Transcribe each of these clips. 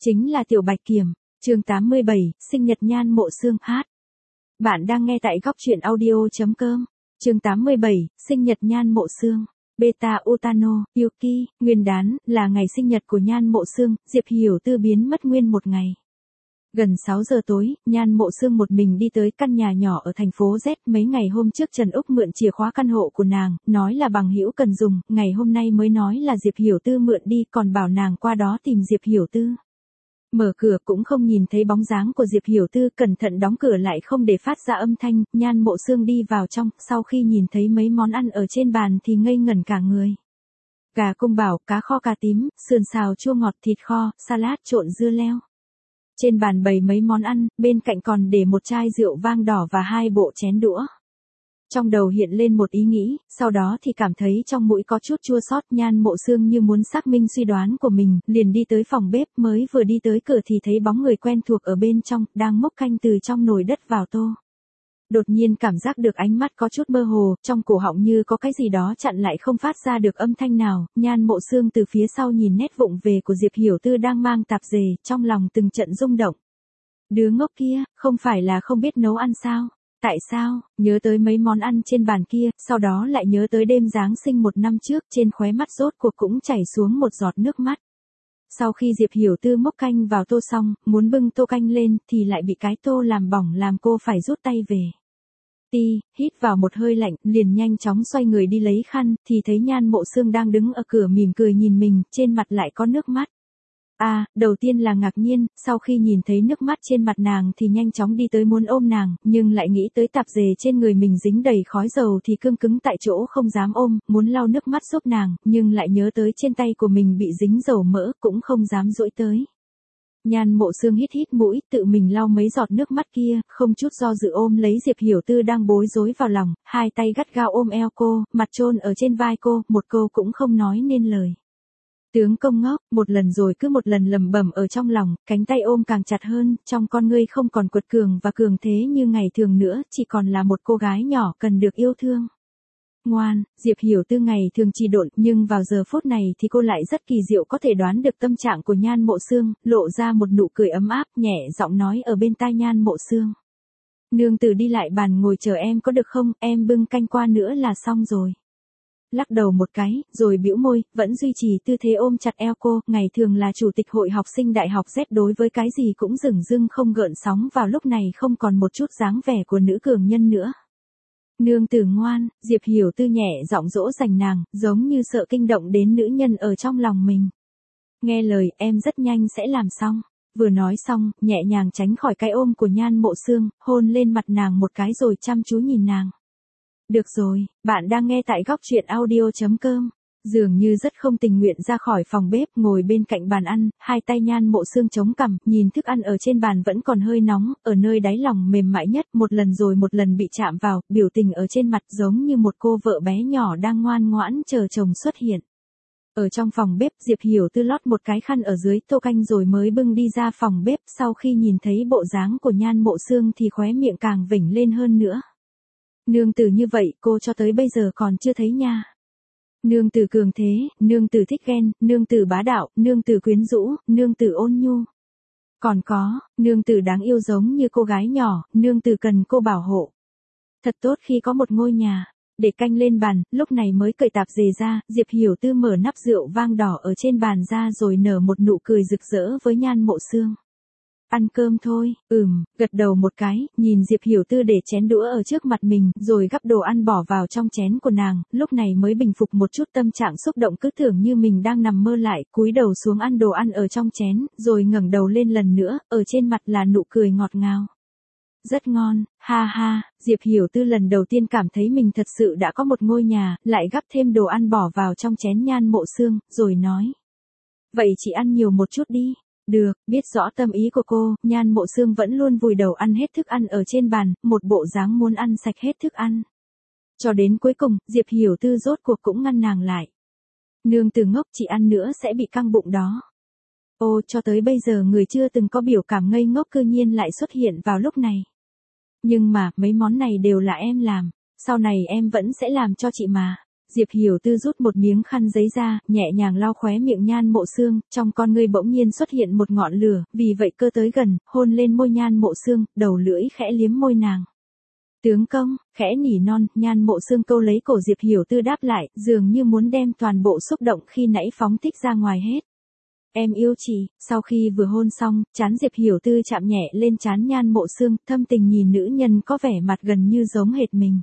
Chính là Tiểu Bạch Kiểm. Chương 87, sinh nhật Nhan Mộ Xương hát. Bạn đang nghe tại góc truyện audio.com. Chương 87, sinh nhật Nhan Mộ Xương. Beta Utano, Yuki, nguyên đán, là ngày sinh nhật của Nhan Mộ Xương, Diệp Hiểu Tư biến mất nguyên một ngày. Gần 6 giờ tối, Nhan Mộ Xương một mình đi tới căn nhà nhỏ ở thành phố Z. Mấy ngày hôm trước Trần Úc mượn chìa khóa căn hộ của nàng, nói là bằng hữu cần dùng, ngày hôm nay mới nói là Diệp Hiểu Tư mượn đi, còn bảo nàng qua đó tìm Diệp Hiểu Tư. Mở cửa cũng không nhìn thấy bóng dáng của Diệp Hiểu Tư, cẩn thận đóng cửa lại không để phát ra âm thanh. Nhan Mộ Xương đi vào trong, sau khi nhìn thấy mấy món ăn ở trên bàn thì ngây ngẩn cả người. Gà cung bảo, cá kho cà tím, sườn xào chua ngọt, thịt kho, salad trộn dưa leo. Trên bàn bày mấy món ăn, bên cạnh còn để một chai rượu vang đỏ và 2 bộ chén đũa. Trong đầu hiện lên một ý nghĩ, sau đó thì cảm thấy trong mũi có chút chua xót. Nhan Mộ Xương như muốn xác minh suy đoán của mình, liền đi tới phòng bếp, mới vừa đi tới cửa thì thấy bóng người quen thuộc ở bên trong, đang múc canh từ trong nồi đất vào tô. Đột nhiên cảm giác được ánh mắt có chút mơ hồ, trong cổ họng như có cái gì đó chặn lại không phát ra được âm thanh nào. Nhan Mộ Xương từ phía sau nhìn nét vụng về của Diệp Hiểu Tư đang mang tạp dề, trong lòng từng trận rung động. Đứa ngốc kia, không phải là không biết nấu ăn sao? Tại sao? Nhớ tới mấy món ăn trên bàn kia, sau đó lại nhớ tới đêm Giáng sinh 1 năm trước, trên khóe mắt rốt cuộc cũng chảy xuống một giọt nước mắt. Sau khi Diệp Hiểu Tư múc canh vào tô xong, muốn bưng tô canh lên, thì lại bị cái tô làm bỏng làm cô phải rút tay về. Hít vào một hơi lạnh, liền nhanh chóng xoay người đi lấy khăn, thì thấy Nhan Mộ Xương đang đứng ở cửa mỉm cười nhìn mình, trên mặt lại có nước mắt. Đầu tiên là ngạc nhiên, sau khi nhìn thấy nước mắt trên mặt nàng thì nhanh chóng đi tới muốn ôm nàng, nhưng lại nghĩ tới tạp dề trên người mình dính đầy khói dầu thì cương cứng tại chỗ không dám ôm, muốn lau nước mắt giúp nàng, nhưng lại nhớ tới trên tay của mình bị dính dầu mỡ, cũng không dám duỗi tới. Nhan Mộ Xương hít mũi, tự mình lau mấy giọt nước mắt kia, không chút do dự ôm lấy Diệp Hiểu Tư đang bối rối vào lòng, hai tay gắt gao ôm eo cô, mặt chôn ở trên vai cô, một câu cũng không nói nên lời. Tướng công ngốc, một lần rồi cứ một lần lẩm bẩm ở trong lòng, cánh tay ôm càng chặt hơn, trong con ngươi không còn quật cường và cường thế như ngày thường nữa, chỉ còn là một cô gái nhỏ cần được yêu thương. Ngoan, Diệp Hiểu Tư ngày thường trì độn, nhưng vào giờ phút này thì cô lại rất kỳ diệu, có thể đoán được tâm trạng của Nhan Mộ Xương, lộ ra một nụ cười ấm áp, nhẹ giọng nói ở bên tai Nhan Mộ Xương. Nương tử đi lại bàn ngồi chờ em có được không, em bưng canh qua nữa là xong rồi. Lắc đầu một cái, rồi bĩu môi, vẫn duy trì tư thế ôm chặt eo cô, ngày thường là chủ tịch hội học sinh đại học Z, đối với cái gì cũng dửng dưng không gợn sóng, vào lúc này không còn một chút dáng vẻ của nữ cường nhân nữa. Nương tử ngoan, Diệp Hiểu Tư nhẹ giọng dỗ dành nàng, giống như sợ kinh động đến nữ nhân ở trong lòng mình. Nghe lời, em rất nhanh sẽ làm xong. Vừa nói xong, nhẹ nhàng tránh khỏi cái ôm của Nhan Mộ Xương, hôn lên mặt nàng một cái rồi chăm chú nhìn nàng. Được rồi, bạn đang nghe tại góc truyện audio.com. Dường như rất không tình nguyện ra khỏi phòng bếp, ngồi bên cạnh bàn ăn, hai tay Nhan Mộ Xương chống cằm, nhìn thức ăn ở trên bàn vẫn còn hơi nóng, ở nơi đáy lòng mềm mại nhất, một lần rồi một lần bị chạm vào, biểu tình ở trên mặt giống như một cô vợ bé nhỏ đang ngoan ngoãn chờ chồng xuất hiện. Ở trong phòng bếp, Diệp Hiểu Tư lót một cái khăn ở dưới tô canh rồi mới bưng đi ra phòng bếp, sau khi nhìn thấy bộ dáng của Nhan Mộ Xương thì khóe miệng càng vểnh lên hơn nữa. Nương tử như vậy, cô cho tới bây giờ còn chưa thấy nha. Nương tử cường thế, nương tử thích ghen, nương tử bá đạo, nương tử quyến rũ, nương tử ôn nhu. Còn có, nương tử đáng yêu giống như cô gái nhỏ, nương tử cần cô bảo hộ. Thật tốt khi có một ngôi nhà. Để canh lên bàn, lúc này mới cởi tạp dề ra, Diệp Hiểu Tư mở nắp rượu vang đỏ ở trên bàn ra rồi nở một nụ cười rực rỡ với Nhan Mộ Xương. Ăn cơm thôi, gật đầu một cái, nhìn Diệp Hiểu Tư để chén đũa ở trước mặt mình, rồi gắp đồ ăn bỏ vào trong chén của nàng, lúc này mới bình phục một chút tâm trạng xúc động, cứ tưởng như mình đang nằm mơ lại, cúi đầu xuống ăn đồ ăn ở trong chén, rồi ngẩng đầu lên lần nữa, ở trên mặt là nụ cười ngọt ngào. Rất ngon, ha ha, Diệp Hiểu Tư lần đầu tiên cảm thấy mình thật sự đã có một ngôi nhà, lại gắp thêm đồ ăn bỏ vào trong chén Nhan Mộ Xương, rồi nói. Vậy chị ăn nhiều một chút đi. Được, biết rõ tâm ý của cô, Nhan Mộ Xương vẫn luôn vùi đầu ăn hết thức ăn ở trên bàn, một bộ dáng muốn ăn sạch hết thức ăn. Cho đến cuối cùng, Diệp Hiểu Tư rốt cuộc cũng ngăn nàng lại. Nương tử ngốc, chị ăn nữa sẽ bị căng bụng đó. Ô, cho tới bây giờ người chưa từng có biểu cảm ngây ngốc cư nhiên lại xuất hiện vào lúc này. Nhưng mà, mấy món này đều là em làm, sau này em vẫn sẽ làm cho chị mà. Diệp Hiểu Tư rút một miếng khăn giấy ra, nhẹ nhàng lau khóe miệng Nhan Mộ Sương, trong con ngươi bỗng nhiên xuất hiện một ngọn lửa, vì vậy cơ tới gần, hôn lên môi Nhan Mộ Sương, đầu lưỡi khẽ liếm môi nàng. Tướng công, khẽ nỉ non, Nhan Mộ Sương câu lấy cổ Diệp Hiểu Tư đáp lại, dường như muốn đem toàn bộ xúc động khi nãy phóng thích ra ngoài hết. Em yêu chị, sau khi vừa hôn xong, trán Diệp Hiểu Tư chạm nhẹ lên trán Nhan Mộ Sương, thâm tình nhìn nữ nhân có vẻ mặt gần như giống hệt mình.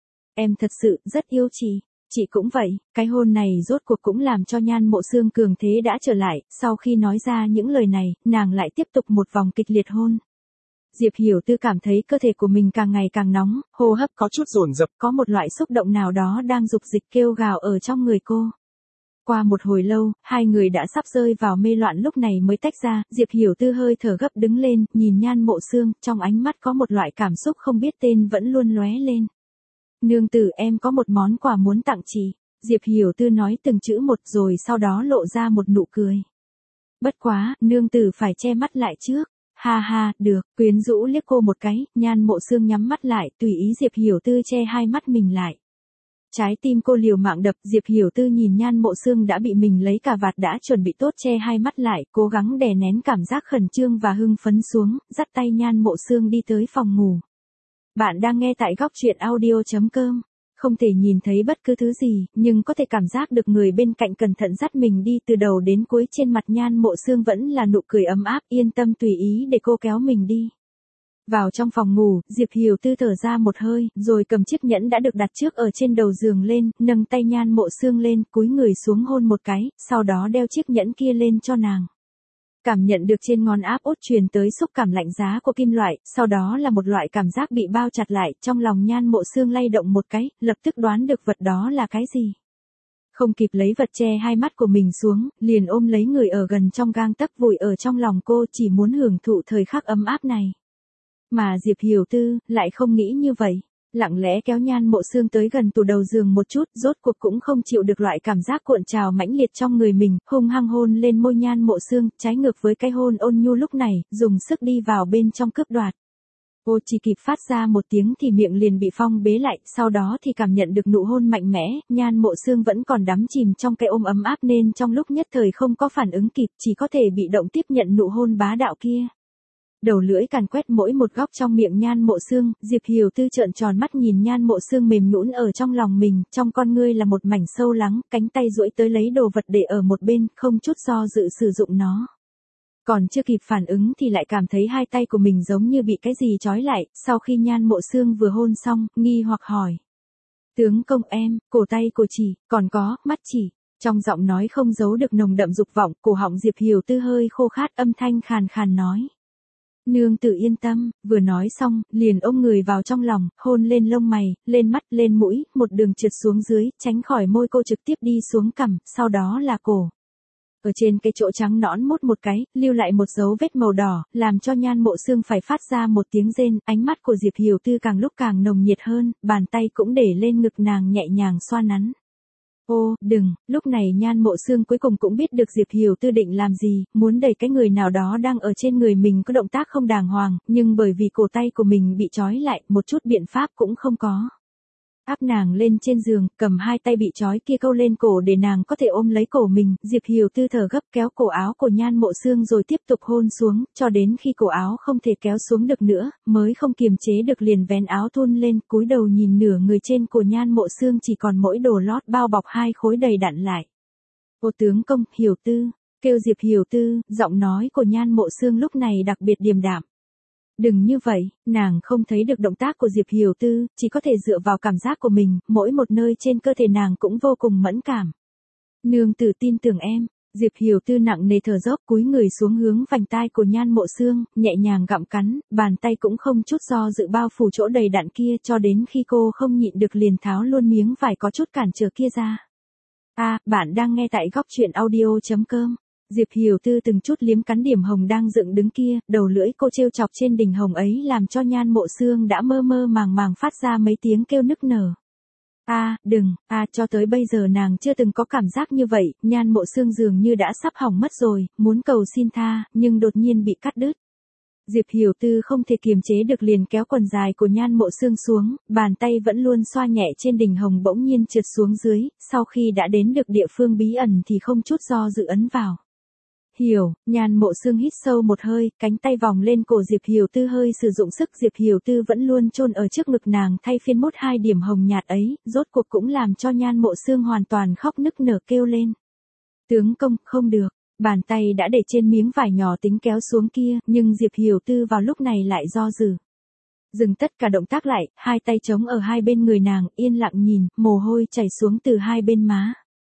Em thật sự rất yêu chị cũng vậy, cái hôn này rốt cuộc cũng làm cho Nhan Mộ Sương cường thế đã trở lại, sau khi nói ra những lời này, nàng lại tiếp tục một vòng kịch liệt hôn. Diệp Hiểu Tư cảm thấy cơ thể của mình càng ngày càng nóng, hô hấp có chút dồn dập, có một loại xúc động nào đó đang dục dịch kêu gào ở trong người cô. Qua một hồi lâu, hai người đã sắp rơi vào mê loạn lúc này mới tách ra, Diệp Hiểu Tư hơi thở gấp đứng lên, nhìn Nhan Mộ Sương, trong ánh mắt có một loại cảm xúc không biết tên vẫn luôn lóe lên. Nương tử em có một món quà muốn tặng chị, Diệp Hiểu Tư nói từng chữ một rồi sau đó lộ ra một nụ cười. Bất quá, nương tử phải che mắt lại trước. Ha ha, được, quyến rũ liếc cô một cái, Nhan Mộ Sương nhắm mắt lại, tùy ý Diệp Hiểu Tư che hai mắt mình lại. Trái tim cô liều mạng đập, Diệp Hiểu Tư nhìn Nhan Mộ Sương đã bị mình lấy cà vạt đã chuẩn bị tốt che hai mắt lại, cố gắng đè nén cảm giác khẩn trương và hưng phấn xuống, dắt tay Nhan Mộ Sương đi tới phòng ngủ. Bạn đang nghe tại góc truyện audio.com. Không thể nhìn thấy bất cứ thứ gì, nhưng có thể cảm giác được người bên cạnh cẩn thận dắt mình đi từ đầu đến cuối, trên mặt Nhan Mộ Sương vẫn là nụ cười ấm áp, yên tâm tùy ý để cô kéo mình đi. Vào trong phòng ngủ, Diệp Hiểu Tư thở ra một hơi, rồi cầm chiếc nhẫn đã được đặt trước ở trên đầu giường lên, nâng tay Nhan Mộ Sương lên, cúi người xuống hôn một cái, sau đó đeo chiếc nhẫn kia lên cho nàng. Cảm nhận được trên ngón áp út truyền tới xúc cảm lạnh giá của kim loại, sau đó là một loại cảm giác bị bao chặt lại, trong lòng Nhan Mộ Sương lay động một cái, lập tức đoán được vật đó là cái gì. Không kịp lấy vật che hai mắt của mình xuống, liền ôm lấy người ở gần trong gang tấc vùi ở trong lòng cô, chỉ muốn hưởng thụ thời khắc ấm áp này. Mà Diệp Hiểu Tư lại không nghĩ như vậy, lặng lẽ kéo Nhan Mộ Sương tới gần tủ đầu giường một chút, rốt cuộc cũng không chịu được loại cảm giác cuộn trào mãnh liệt trong người mình, hung hăng hôn lên môi Nhan Mộ Sương, trái ngược với cái hôn ôn nhu lúc này, dùng sức đi vào bên trong cướp đoạt. Cô chỉ kịp phát ra một tiếng thì miệng liền bị phong bế lại, sau đó thì cảm nhận được nụ hôn mạnh mẽ, Nhan Mộ Sương vẫn còn đắm chìm trong cái ôm ấm áp nên trong lúc nhất thời không có phản ứng kịp, chỉ có thể bị động tiếp nhận nụ hôn bá đạo kia. Đầu lưỡi càn quét mỗi một góc trong miệng Nhan Mộ Sương, Diệp Hiểu Tư trợn tròn mắt nhìn Nhan Mộ Sương mềm nhũn ở trong lòng mình, trong con ngươi là một mảnh sâu lắng, cánh tay duỗi tới lấy đồ vật để ở một bên, không chút do dự sử dụng nó. Còn chưa kịp phản ứng thì lại cảm thấy hai tay của mình giống như bị cái gì trói lại, sau khi Nhan Mộ Sương vừa hôn xong, nghi hoặc hỏi. Tướng công em, cổ tay của chị, còn có, mắt chị. Trong giọng nói không giấu được nồng đậm dục vọng, cổ họng Diệp Hiểu Tư hơi khô khát, âm thanh khàn khàn nói. Nương tử yên tâm, vừa nói xong, liền ôm người vào trong lòng, hôn lên lông mày, lên mắt, lên mũi, một đường trượt xuống dưới, tránh khỏi môi cô trực tiếp đi xuống cằm, sau đó là cổ. Ở trên cái chỗ trắng nõn mốt một cái, lưu lại một dấu vết màu đỏ, làm cho Nhan Mộ Sương phải phát ra một tiếng rên, ánh mắt của Diệp Hiểu Tư càng lúc càng nồng nhiệt hơn, bàn tay cũng để lên ngực nàng nhẹ nhàng xoa nắn. Ô, đừng, lúc này Nhan Mộ Sương cuối cùng cũng biết được Diệp Hiểu Tư định làm gì, muốn đẩy cái người nào đó đang ở trên người mình có động tác không đàng hoàng, nhưng bởi vì cổ tay của mình bị trói lại, một chút biện pháp cũng không có. Áp nàng lên trên giường, cầm hai tay bị trói kia câu lên cổ để nàng có thể ôm lấy cổ mình, Diệp Hiểu Tư thở gấp kéo cổ áo của Nhan Mộ Sương rồi tiếp tục hôn xuống, cho đến khi cổ áo không thể kéo xuống được nữa, mới không kiềm chế được liền vén áo thun lên, cúi đầu nhìn nửa người trên của Nhan Mộ Sương chỉ còn mỗi đồ lót bao bọc hai khối đầy đặn lại. Ô tướng công, Hiểu Tư, kêu Diệp Hiểu Tư, giọng nói của Nhan Mộ Sương lúc này đặc biệt điềm đạm. Đừng như vậy, nàng không thấy được động tác của Diệp Hiểu Tư, chỉ có thể dựa vào cảm giác của mình, mỗi một nơi trên cơ thể nàng cũng vô cùng mẫn cảm. Nương tử tin tưởng em, Diệp Hiểu Tư nặng nề thở dốc cúi người xuống hướng vành tai của Nhan Mộ Sương, nhẹ nhàng gặm cắn, bàn tay cũng không chút do dự bao phủ chỗ đầy đặn kia cho đến khi cô không nhịn được liền tháo luôn miếng vải có chút cản trở kia ra. Bạn đang nghe tại góc truyện audio.com. Diệp Hiểu Tư từng chút liếm cắn điểm hồng đang dựng đứng kia, đầu lưỡi cô trêu chọc trên đỉnh hồng ấy làm cho Nhan Mộ Sương đã mơ mơ màng màng phát ra mấy tiếng kêu nức nở. Đừng, cho tới bây giờ nàng chưa từng có cảm giác như vậy, Nhan Mộ Sương dường như đã sắp hỏng mất rồi, muốn cầu xin tha, nhưng đột nhiên bị cắt đứt. Diệp Hiểu Tư không thể kiềm chế được liền kéo quần dài của Nhan Mộ Sương xuống, bàn tay vẫn luôn xoa nhẹ trên đỉnh hồng bỗng nhiên trượt xuống dưới, sau khi đã đến được địa phương bí ẩn thì không chút do dự ấn vào. Hiểu, Nhan Mộ Sương hít sâu một hơi, cánh tay vòng lên cổ Diệp Hiểu Tư hơi sử dụng sức, Diệp Hiểu Tư vẫn luôn chôn ở trước ngực nàng thay phiên mốt hai điểm hồng nhạt ấy, rốt cuộc cũng làm cho Nhan Mộ Sương hoàn toàn khóc nức nở kêu lên. Tướng công, không được. Bàn tay đã để trên miếng vải nhỏ tính kéo xuống kia, nhưng Diệp Hiểu Tư vào lúc này lại do dự. Dừng tất cả động tác lại, hai tay chống ở hai bên người nàng, yên lặng nhìn, mồ hôi chảy xuống từ hai bên má.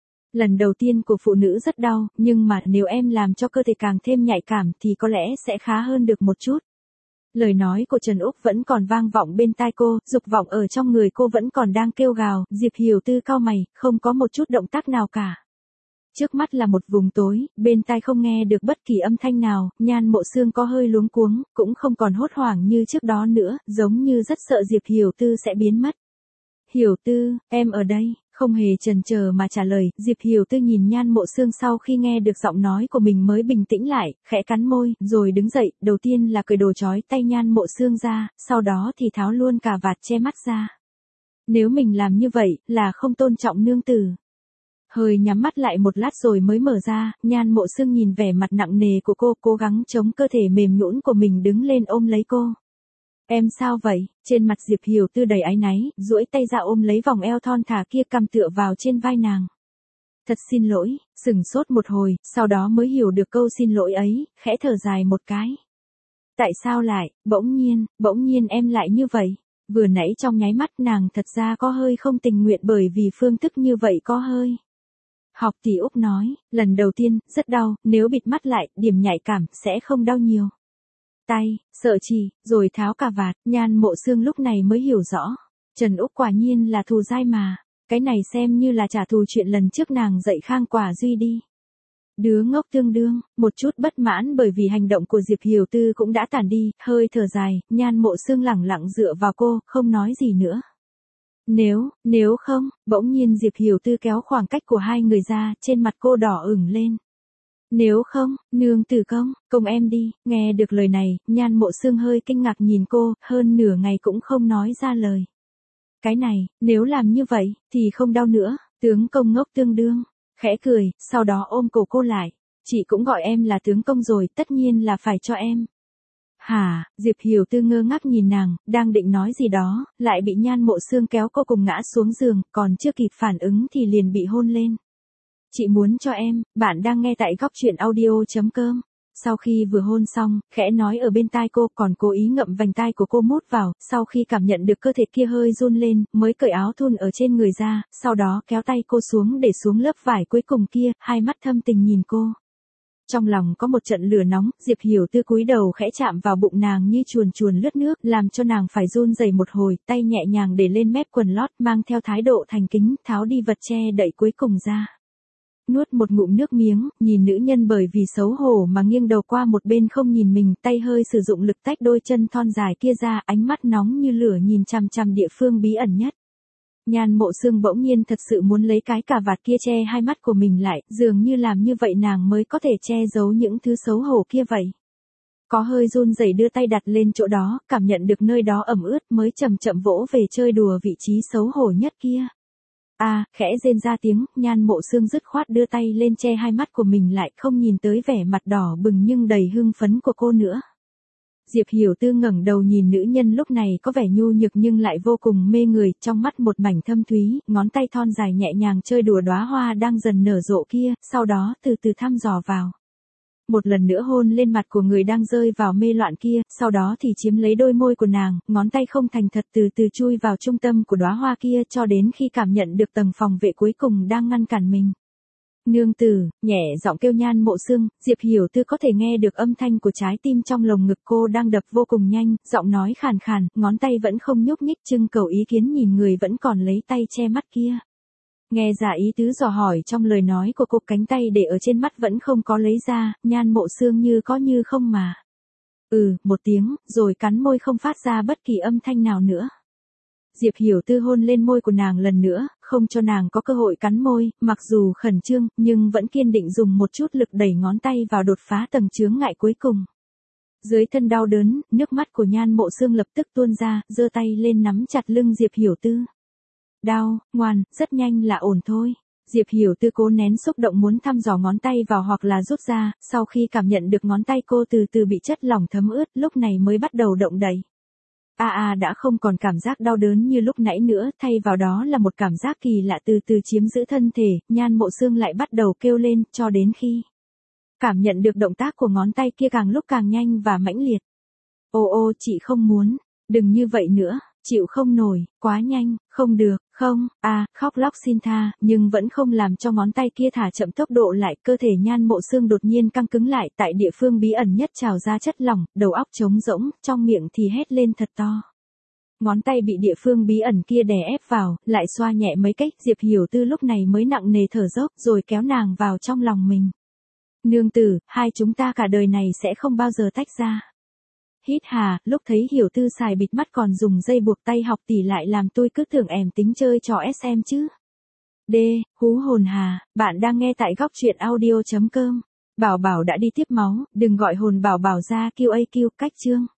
Lần đầu tiên của phụ nữ rất đau, nhưng mà nếu em làm cho cơ thể càng thêm nhạy cảm thì có lẽ sẽ khá hơn được một chút. Lời nói của Trần Úc vẫn còn vang vọng bên tai cô, dục vọng ở trong người cô vẫn còn đang kêu gào, Diệp Hiểu Tư cau mày, không có một chút động tác nào cả. Trước mắt là một vùng tối, bên tai không nghe được bất kỳ âm thanh nào, Nhan Mộ Sương có hơi luống cuống, cũng không còn hốt hoảng như trước đó nữa, giống như rất sợ Diệp Hiểu Tư sẽ biến mất. Hiểu Tư, em ở đây, không hề chần chờ mà trả lời, Diệp Hiểu Tư nhìn Nhan Mộ Sương sau khi nghe được giọng nói của mình mới bình tĩnh lại, khẽ cắn môi, rồi đứng dậy, đầu tiên là cởi đồ trói tay Nhan Mộ Sương ra, sau đó thì tháo luôn cả vạt che mắt ra. Nếu mình làm như vậy, là không tôn trọng nương tử. Hơi nhắm mắt lại một lát rồi mới mở ra, Nhan Mộ Sương nhìn vẻ mặt nặng nề của cô, cố gắng chống cơ thể mềm nhũn của mình đứng lên ôm lấy cô. Em sao vậy? Trên mặt Diệp Hiểu Tư đầy áy náy, duỗi tay ra ôm lấy vòng eo thon thả kia cằm tựa vào trên vai nàng. Thật xin lỗi, sững sốt một hồi, sau đó mới hiểu được câu xin lỗi ấy, khẽ thở dài một cái. Tại sao lại, bỗng nhiên em lại như vậy? Vừa nãy trong nháy mắt nàng thật ra có hơi không tình nguyện bởi vì phương thức như vậy có hơi. Học tỷ Úc nói, lần đầu tiên, rất đau, nếu bịt mắt lại, điểm nhạy cảm, sẽ không đau nhiều. Tay, sợ chỉ, rồi tháo cà vạt, Nhan Mộ Sương lúc này mới hiểu rõ. Trần Úc quả nhiên là thù dai mà, cái này xem như là trả thù chuyện lần trước nàng dạy Khang Quả Duy đi. Đứa ngốc tương đương, một chút bất mãn bởi vì hành động của Diệp Hiểu Tư cũng đã tản đi, hơi thở dài, Nhan Mộ Sương lẳng lặng dựa vào cô, không nói gì nữa. Nếu không, bỗng nhiên Diệp Hiểu Tư kéo khoảng cách của hai người ra, trên mặt cô đỏ ửng lên. Nếu không, nương tử công em đi, nghe được lời này, Nhan Mộ Sương hơi kinh ngạc nhìn cô, hơn nửa ngày cũng không nói ra lời. Cái này, nếu làm như vậy, thì không đau nữa, tướng công ngốc tương đương, khẽ cười, sau đó ôm cổ cô lại. Chị cũng gọi em là tướng công rồi, tất nhiên là phải cho em. Hả, Diệp Hiểu Tư ngơ ngác nhìn nàng, đang định nói gì đó, lại bị Nhan Mộ Sương kéo cô cùng ngã xuống giường, còn chưa kịp phản ứng thì liền bị hôn lên. Chị muốn cho em, bạn đang nghe tại góc truyện audio.com. Sau khi vừa hôn xong, khẽ nói ở bên tai cô, còn cố ý ngậm vành tai của cô mút vào, sau khi cảm nhận được cơ thể kia hơi run lên, mới cởi áo thun ở trên người ra, sau đó kéo tay cô xuống để xuống lớp vải cuối cùng kia, hai mắt thâm tình nhìn cô. Trong lòng có một trận lửa nóng, Diệp Hiểu Tư cúi đầu khẽ chạm vào bụng nàng như chuồn chuồn lướt nước, làm cho nàng phải run rẩy một hồi, tay nhẹ nhàng để lên mép quần lót, mang theo thái độ thành kính, tháo đi vật che đậy cuối cùng ra. Nuốt một ngụm nước miếng, nhìn nữ nhân bởi vì xấu hổ mà nghiêng đầu qua một bên không nhìn mình, tay hơi sử dụng lực tách đôi chân thon dài kia ra, ánh mắt nóng như lửa nhìn chằm chằm địa phương bí ẩn nhất. Nhan Mộ Sương bỗng nhiên thật sự muốn lấy cái cà vạt kia che hai mắt của mình lại, dường như làm như vậy nàng mới có thể che giấu những thứ xấu hổ kia vậy. Có hơi run rẩy đưa tay đặt lên chỗ đó, cảm nhận được nơi đó ẩm ướt mới chậm chậm vỗ về chơi đùa vị trí xấu hổ nhất kia. Khẽ rên ra tiếng, Nhan Mộ Sương dứt khoát đưa tay lên che hai mắt của mình lại, không nhìn tới vẻ mặt đỏ bừng nhưng đầy hưng phấn của cô nữa. Diệp Hiểu Tư ngẩng đầu nhìn nữ nhân lúc này có vẻ nhu nhược nhưng lại vô cùng mê người, trong mắt một mảnh thâm thúy, ngón tay thon dài nhẹ nhàng chơi đùa đóa hoa đang dần nở rộ kia, sau đó từ từ thăm dò vào. Một lần nữa hôn lên mặt của người đang rơi vào mê loạn kia, sau đó thì chiếm lấy đôi môi của nàng, ngón tay không thành thật từ từ chui vào trung tâm của đóa hoa kia cho đến khi cảm nhận được tầng phòng vệ cuối cùng đang ngăn cản mình. Nương tử, nhẹ giọng kêu Nhan Mộ Sương, Diệp Hiểu Tư có thể nghe được âm thanh của trái tim trong lồng ngực cô đang đập vô cùng nhanh, giọng nói khàn khàn, ngón tay vẫn không nhúc nhích trưng cầu ý kiến nhìn người vẫn còn lấy tay che mắt kia. Nghe ra ý tứ dò hỏi trong lời nói của cô, cánh tay để ở trên mắt vẫn không có lấy ra, Nhan Mộ Sương như có như không mà. Một tiếng, rồi cắn môi không phát ra bất kỳ âm thanh nào nữa. Diệp Hiểu Tư hôn lên môi của nàng lần nữa, không cho nàng có cơ hội cắn môi, mặc dù khẩn trương, nhưng vẫn kiên định dùng một chút lực đẩy ngón tay vào đột phá tầng chướng ngại cuối cùng. Dưới thân đau đớn, nước mắt của Nhan Mộ Sương lập tức tuôn ra, giơ tay lên nắm chặt lưng Diệp Hiểu Tư. Đau, ngoan, rất nhanh là ổn thôi. Diệp Hiểu Tư cố nén xúc động muốn thăm dò ngón tay vào hoặc là rút ra, sau khi cảm nhận được ngón tay cô từ từ bị chất lỏng thấm ướt, lúc này mới bắt đầu động đậy. Đã không còn cảm giác đau đớn như lúc nãy nữa, thay vào đó là một cảm giác kỳ lạ từ từ chiếm giữ thân thể, Nhan Mộ Sương lại bắt đầu kêu lên, cho đến khi cảm nhận được động tác của ngón tay kia càng lúc càng nhanh và mãnh liệt. Ô chị không muốn, đừng như vậy nữa, chịu không nổi, quá nhanh, không được, không, khóc lóc xin tha, nhưng vẫn không làm cho ngón tay kia thả chậm tốc độ lại, cơ thể Nhan Mộ Sương đột nhiên căng cứng lại, tại địa phương bí ẩn nhất trào ra chất lỏng, đầu óc trống rỗng, trong miệng thì hét lên thật to. Ngón tay bị địa phương bí ẩn kia đè ép vào, lại xoa nhẹ mấy cách, Diệp Hiểu Tư lúc này mới nặng nề thở dốc, rồi kéo nàng vào trong lòng mình. Nương tử, hai chúng ta cả đời này sẽ không bao giờ tách ra. Hít hà, lúc thấy Hiểu Tư xài bịt mắt còn dùng dây buộc tay học tỷ lại làm tôi cứ tưởng em tính chơi trò SM chứ. Hú hồn hà, bạn đang nghe tại góc truyện audio.com. Bảo Bảo đã đi tiếp máu, đừng gọi hồn Bảo Bảo ra QAQ cách chương.